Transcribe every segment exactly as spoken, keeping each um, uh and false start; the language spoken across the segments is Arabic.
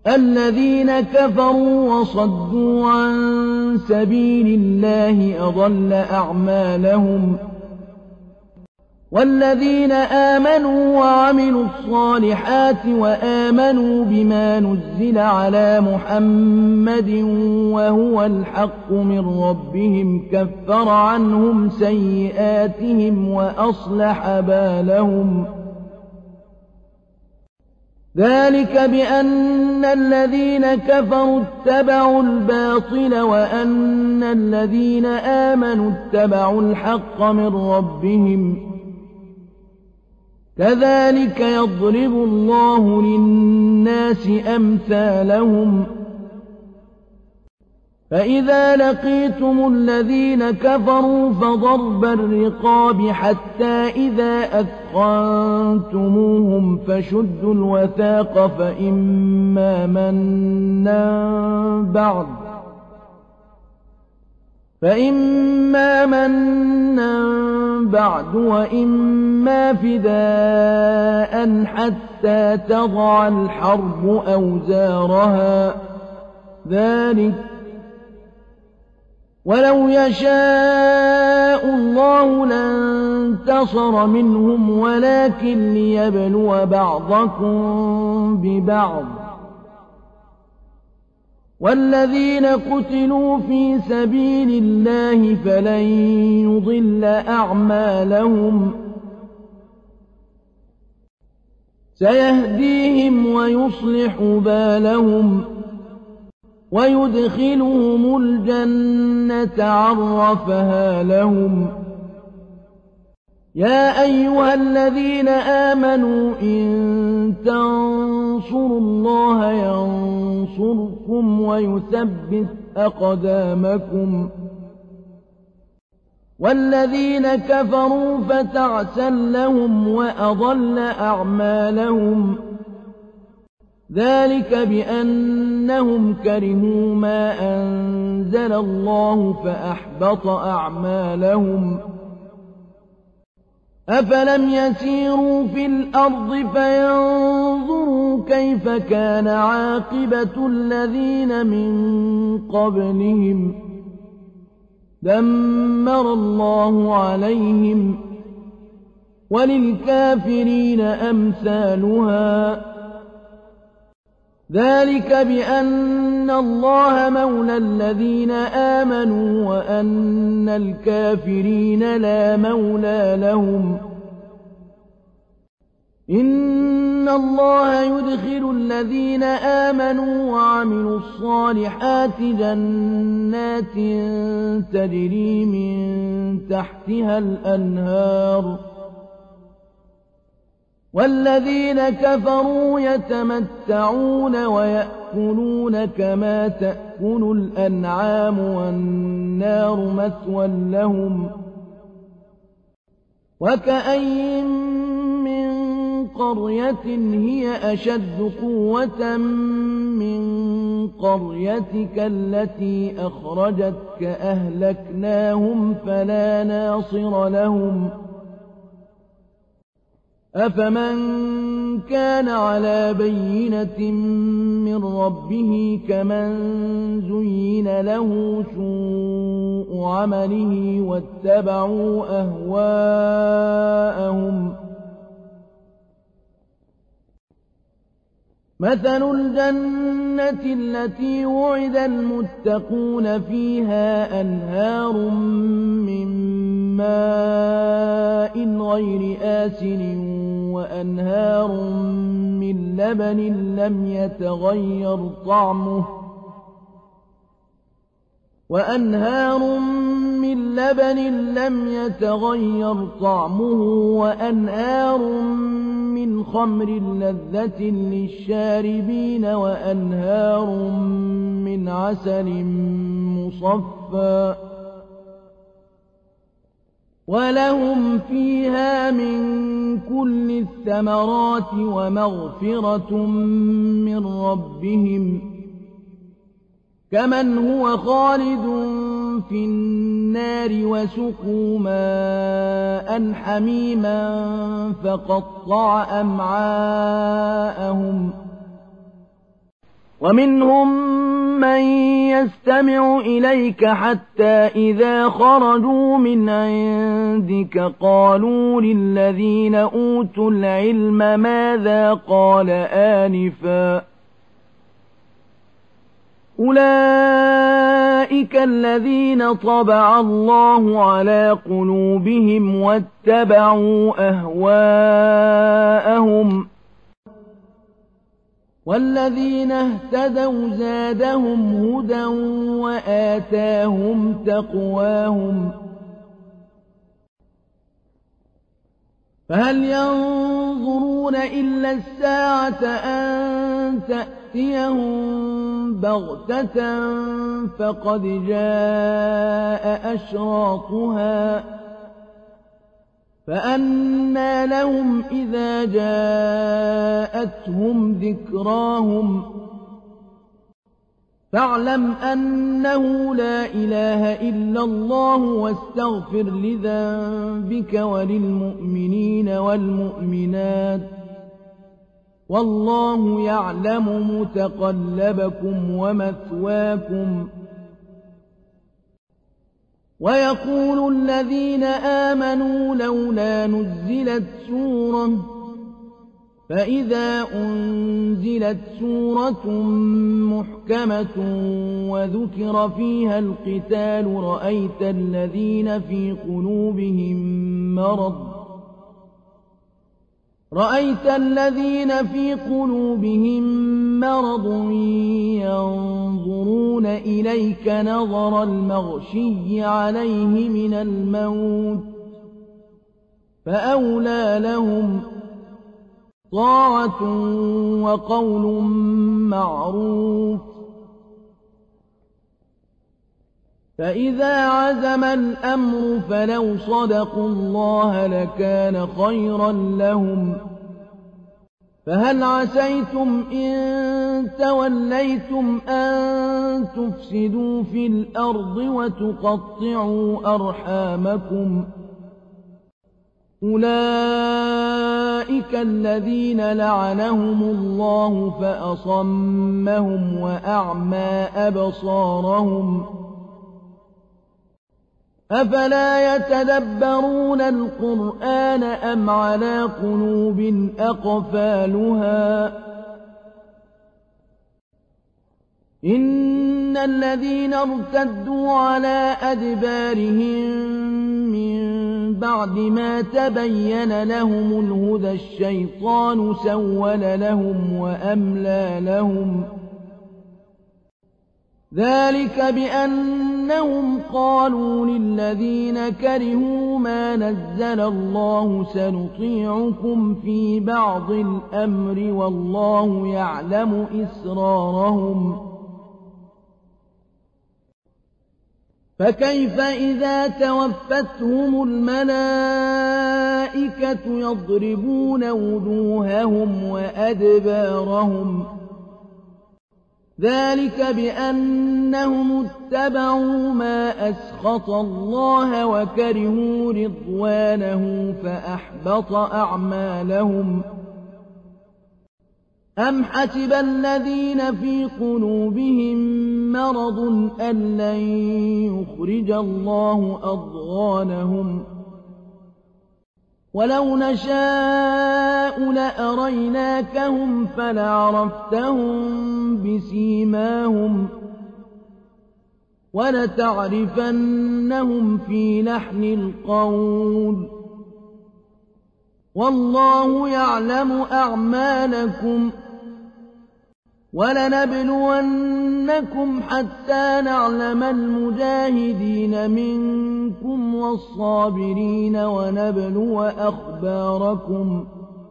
الذين كفروا وصدوا عن سبيل الله أضل أعمالهم والذين آمنوا وعملوا الصالحات وآمنوا بما نزل على محمد وهو الحق من ربهم كفر عنهم سيئاتهم وأصلح بالهم ذلك بأن الذين كفروا اتبعوا الباطل وأن الذين آمنوا اتبعوا الحق من ربهم كذلك يضرب الله للناس أمثالهم فإذا لقيتم الذين كفروا فضرب الرقاب حتى إذا أثخنتموهم فشدوا الوثاق فإما منا بعد فإما منا بعد وإما فداء حتى تضع الحرب أوزارها ذلك ولو يشاء الله لانتصر منهم ولكن ليبلو بعضكم ببعض والذين قتلوا في سبيل الله فلن يضل أعمالهم سيهديهم ويصلح بالهم ويدخلهم الجنة عرفها لهم يا أيها الذين آمنوا إن تنصروا الله ينصركم ويثبت أقدامكم والذين كفروا فتعسا لهم وأضل أعمالهم ذلك بأنهم كرهوا ما أنزل الله فأحبط أعمالهم أفلم يسيروا في الأرض فينظروا كيف كان عاقبة الذين من قبلهم دمر الله عليهم وللكافرين أمثالها ذلك بأن الله مولى الذين آمنوا وأن الكافرين لا مولى لهم إن الله يدخل الذين آمنوا وعملوا الصالحات جنات تجري من تحتها الأنهار والذين كفروا يتمتعون ويأكلون كما تأكل الأنعام والنار مثوى لهم وكأين من قرية هي أشد قوة من قريتك التي أخرجتك أهلكناهم فلا ناصر لهم أفمن كان على بينة من ربه كمن زين له سوء عمله واتبعوا أهواءهم مثل الجنة التي وعد المتقون فيها أنهار من ماء غير آسن وأنهار من لبن لم يتغير طعمه وأنهار من لبن لم يتغير طعمه وأنهار من خمر لذة للشاربين وأنهار من عسل مصفى ولهم فيها من كل الثمرات ومغفرة من ربهم كمن هو خالد في النار وسقوا ماء حميما فقطع أمعاءهم ومنهم من يستمع إليك حتى إذا خرجوا من عندك قالوا للذين أوتوا العلم ماذا قال آنفا أولئك الذين طبع الله على قلوبهم واتبعوا أهواءهم والذين اهتدوا زادهم هدى وآتاهم تقواهم فهل ينظرون إلا الساعة أن تأتيهم بغتة فقد جاء أشراطها فأنى لهم إذا جاءتهم ذكراهم فاعلم أنه لا إله إلا الله واستغفر لذنبك وللمؤمنين والمؤمنات والله يعلم متقلبكم ومثواكم ويقول الذين آمنوا لولا نزلت سورة فإذا أنزلت سورة محكمة وذكر فيها القتال رأيت الذين في قلوبهم مرض رأيت الذين في قلوبهم مرض ينظرون إليك نظر المغشي عليه من الموت فأولى لهم طاعة وقول معروف فإذا عزم الأمر فلو صدقوا الله لكان خيرا لهم فهل عسيتم إن توليتم أن تفسدوا في الأرض وتقطعوا أرحامكم أولئك الذين لعنهم الله فأصمهم وأعمى أبصارهم أفلا يتدبرون القرآن أم على قلوب أقفالها إن الذين ارتدوا على أدبارهم من بعد ما تبين لهم الهدى الشيطان سول لهم وأملى لهم ذلك بأنهم قالوا للذين كرهوا ما نزل الله سنطيعكم في بعض الأمر والله يعلم إسرارهم فكيف إذا توفتهم الملائكة يضربون وجوههم وأدبارهم ذلك بأنهم اتبعوا ما أسخط الله وكرهوا رضوانه فأحبط أعمالهم أم حسب الذين في قلوبهم مرض أن لن يخرج الله أضغانهم ولو نشاء لأريناكهم فلعرفتهم بسيماهم ولتعرفنهم في لحن القول والله يعلم أعمالكم ولنبلونكم حتى نعلم المجاهدين منكم والصابرين ونبلو أخباركم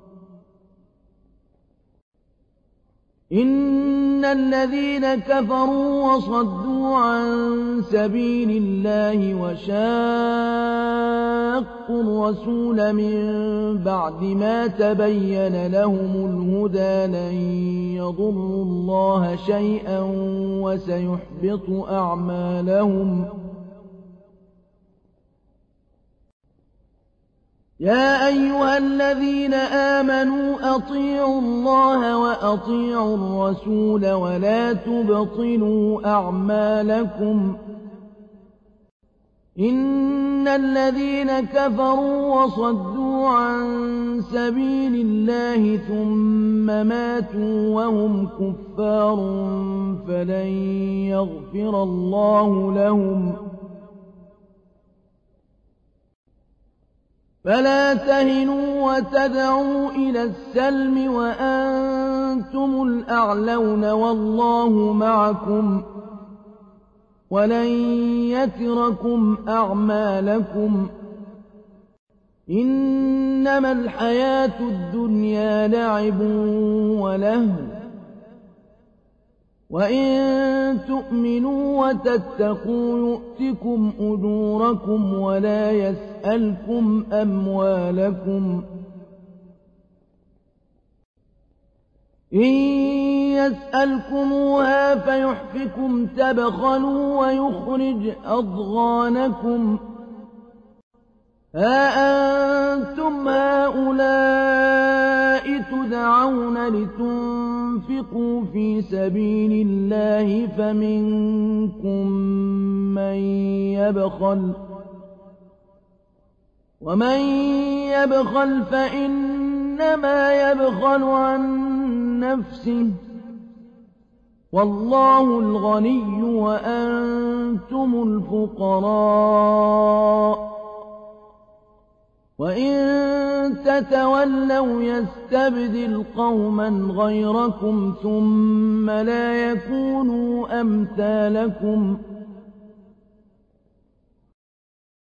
إن الذين كفروا وصدوا عن سبيل الله وشاقوا الرسول من بعد ما تبين لهم الهدى لن يضروا الله شيئا وسيحبط أعمالهم يا أيها الذين آمنوا أطيعوا الله وأطيعوا الرسول ولا تبطلوا أعمالكم إن الذين كفروا وصدوا عن سبيل الله ثم ماتوا وهم كفار فلن يغفر الله لهم فلا تهنوا وتدعوا إلى السلم وأنتم الأعلون والله معكم ولن يتركم أعمالكم إنما الحياة الدنيا لعب ولهو وإن تؤمنوا وتتقوا يؤتكم أجوركم ولا يسألكم أموالكم إن يسألكموها فيحفكم تبخلوا ويخرج أضغانكم ها أنتم هؤلاء تدعون لتنفقوا في سبيل الله فمنكم من يبخل ومن يبخل فإنما يبخل عن نفسه والله الغني وأنتم الفقراء وإن تتولوا يستبدل قوما غيركم ثم لا يكونوا أمثالكم